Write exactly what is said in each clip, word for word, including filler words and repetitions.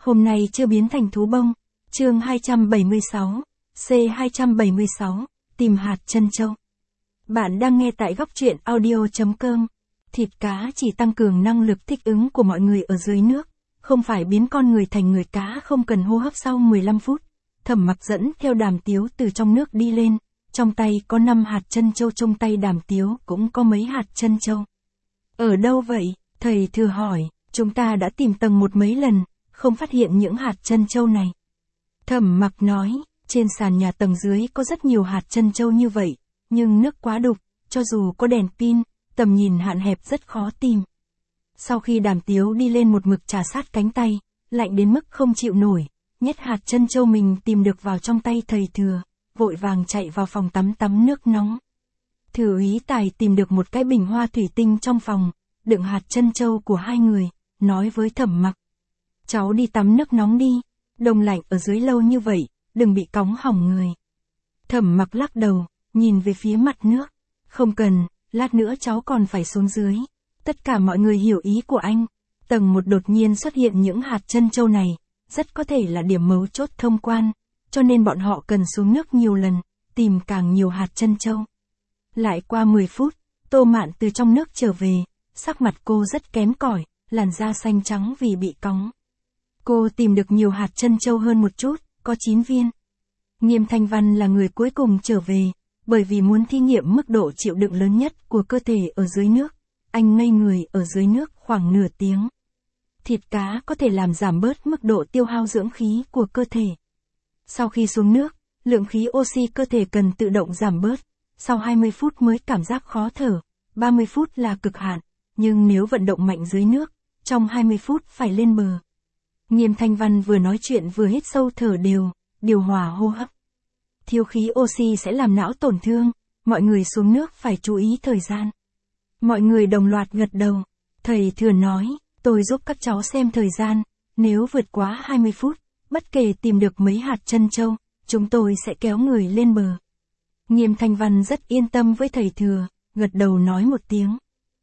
Hôm nay chưa biến thành thú bông. Chương hai trăm bảy mươi sáu, C hai trăm bảy mươi sáu, tìm hạt trân châu. Bạn đang nghe tại góc truyện audio chấm com. Thịt cá chỉ tăng cường năng lực thích ứng của mọi người ở dưới nước, không phải biến con người thành người cá không cần hô hấp sau mười lăm phút. Thẩm Mặc dẫn theo Đàm Tiếu từ trong nước đi lên, trong tay có năm hạt trân châu, trong tay Đàm Tiếu cũng có mấy hạt trân châu. Ở đâu vậy? Thầy Thừa hỏi. Chúng ta đã tìm tầng một mấy lần, không phát hiện những hạt trân châu này. Thẩm Mặc nói, trên sàn nhà tầng dưới có rất nhiều hạt trân châu như vậy, nhưng nước quá đục, cho dù có đèn pin, tầm nhìn hạn hẹp rất khó tìm. Sau khi Đàm Tiếu đi lên một mực trà sát cánh tay, lạnh đến mức không chịu nổi, nhét hạt trân châu mình tìm được vào trong tay thầy Thừa, vội vàng chạy vào phòng tắm tắm nước nóng. Thừa úy Tài tìm được một cái bình hoa thủy tinh trong phòng, đựng hạt trân châu của hai người, nói với Thẩm Mặc. Cháu đi tắm nước nóng đi, đông lạnh ở dưới lâu như vậy, đừng bị cóng hỏng người. Thẩm Mặc lắc đầu, nhìn về phía mặt nước. Không cần, lát nữa cháu còn phải xuống dưới. Tất cả mọi người hiểu ý của anh. Tầng một đột nhiên xuất hiện những hạt trân châu này, rất có thể là điểm mấu chốt thông quan, cho nên bọn họ cần xuống nước nhiều lần, tìm càng nhiều hạt trân châu. Lại qua mười phút, Tô Mạn từ trong nước trở về, sắc mặt cô rất kém cỏi, làn da xanh trắng vì bị cóng. Cô tìm được nhiều hạt trân châu hơn một chút, có chín viên. Nghiêm Thanh Văn là người cuối cùng trở về, bởi vì muốn thí nghiệm mức độ chịu đựng lớn nhất của cơ thể ở dưới nước. Anh ngây người ở dưới nước khoảng nửa tiếng. Thịt cá có thể làm giảm bớt mức độ tiêu hao dưỡng khí của cơ thể. Sau khi xuống nước, lượng khí oxy cơ thể cần tự động giảm bớt. Sau hai mươi phút mới cảm giác khó thở, ba mươi phút là cực hạn, nhưng nếu vận động mạnh dưới nước, trong hai mươi phút phải lên bờ. Nghiêm Thanh Văn vừa nói chuyện vừa hít sâu thở đều, điều hòa hô hấp. Thiếu khí oxy sẽ làm não tổn thương, mọi người xuống nước phải chú ý thời gian. Mọi người đồng loạt gật đầu. Thầy Thừa nói, tôi giúp các cháu xem thời gian, nếu vượt quá hai mươi phút, bất kể tìm được mấy hạt trân châu, chúng tôi sẽ kéo người lên bờ. Nghiêm Thanh Văn rất yên tâm với thầy Thừa, gật đầu nói một tiếng.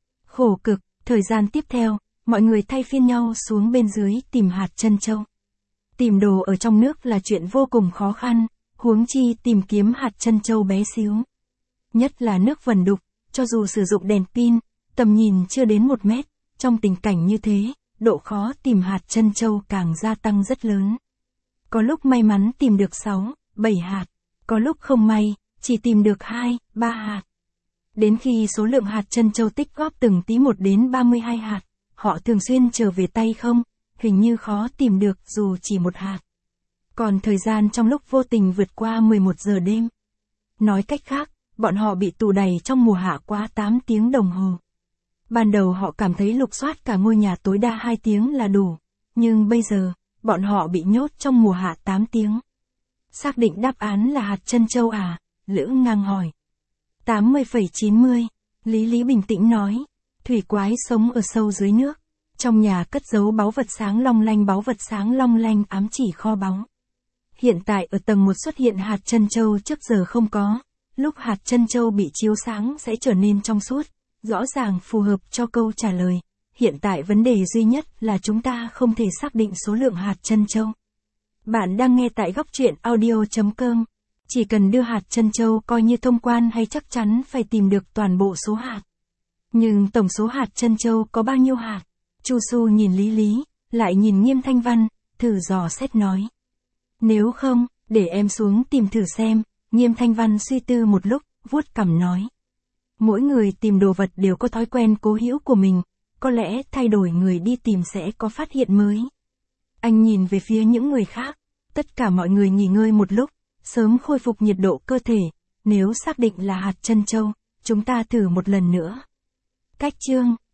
Khổ cực, thời gian tiếp theo, mọi người thay phiên nhau xuống bên dưới tìm hạt trân châu. Tìm đồ ở trong nước là chuyện vô cùng khó khăn, huống chi tìm kiếm hạt trân châu bé xíu. Nhất là nước vẩn đục, cho dù sử dụng đèn pin, tầm nhìn chưa đến một mét, trong tình cảnh như thế, độ khó tìm hạt trân châu càng gia tăng rất lớn. Có lúc may mắn tìm được sáu, bảy hạt, có lúc không may, chỉ tìm được hai, ba hạt. Đến khi số lượng hạt trân châu tích góp từng tí một đến ba mươi hai hạt, họ thường xuyên trở về tay không, hình như khó tìm được dù chỉ một hạt. Còn thời gian trong lúc vô tình vượt qua mười một giờ đêm. Nói cách khác, bọn họ bị tù đày trong mùa hạ quá tám tiếng đồng hồ. Ban đầu họ cảm thấy lục soát cả ngôi nhà tối đa hai tiếng là đủ, nhưng bây giờ, bọn họ bị nhốt trong mùa hạ tám tiếng. Xác định đáp án là hạt trân châu à? Lữ Ngang hỏi. tám mươi phẩy chín mươi, Lý Lý bình tĩnh nói. Thủy quái sống ở sâu dưới nước. Trong nhà cất giấu báu vật sáng long lanh, báu vật sáng long lanh ám chỉ kho báu. Hiện tại ở tầng một xuất hiện hạt trân châu trước giờ không có. Lúc hạt trân châu bị chiếu sáng sẽ trở nên trong suốt, rõ ràng phù hợp cho câu trả lời. Hiện tại vấn đề duy nhất là chúng ta không thể xác định số lượng hạt trân châu. Bạn đang nghe tại góc truyện audio chấm com. Chỉ cần đưa hạt trân châu coi như thông quan hay chắc chắn phải tìm được toàn bộ số hạt. Nhưng tổng số hạt trân châu có bao nhiêu hạt? Chu Su nhìn Lý Lý, lại nhìn Nghiêm Thanh Văn, thử dò xét nói. Nếu không, để em xuống tìm thử xem. Nghiêm Thanh Văn suy tư một lúc, vuốt cằm nói. Mỗi người tìm đồ vật đều có thói quen cố hữu của mình, có lẽ thay đổi người đi tìm sẽ có phát hiện mới. Anh nhìn về phía những người khác, tất cả mọi người nghỉ ngơi một lúc, sớm khôi phục nhiệt độ cơ thể, nếu xác định là hạt trân châu, chúng ta thử một lần nữa. Cách chương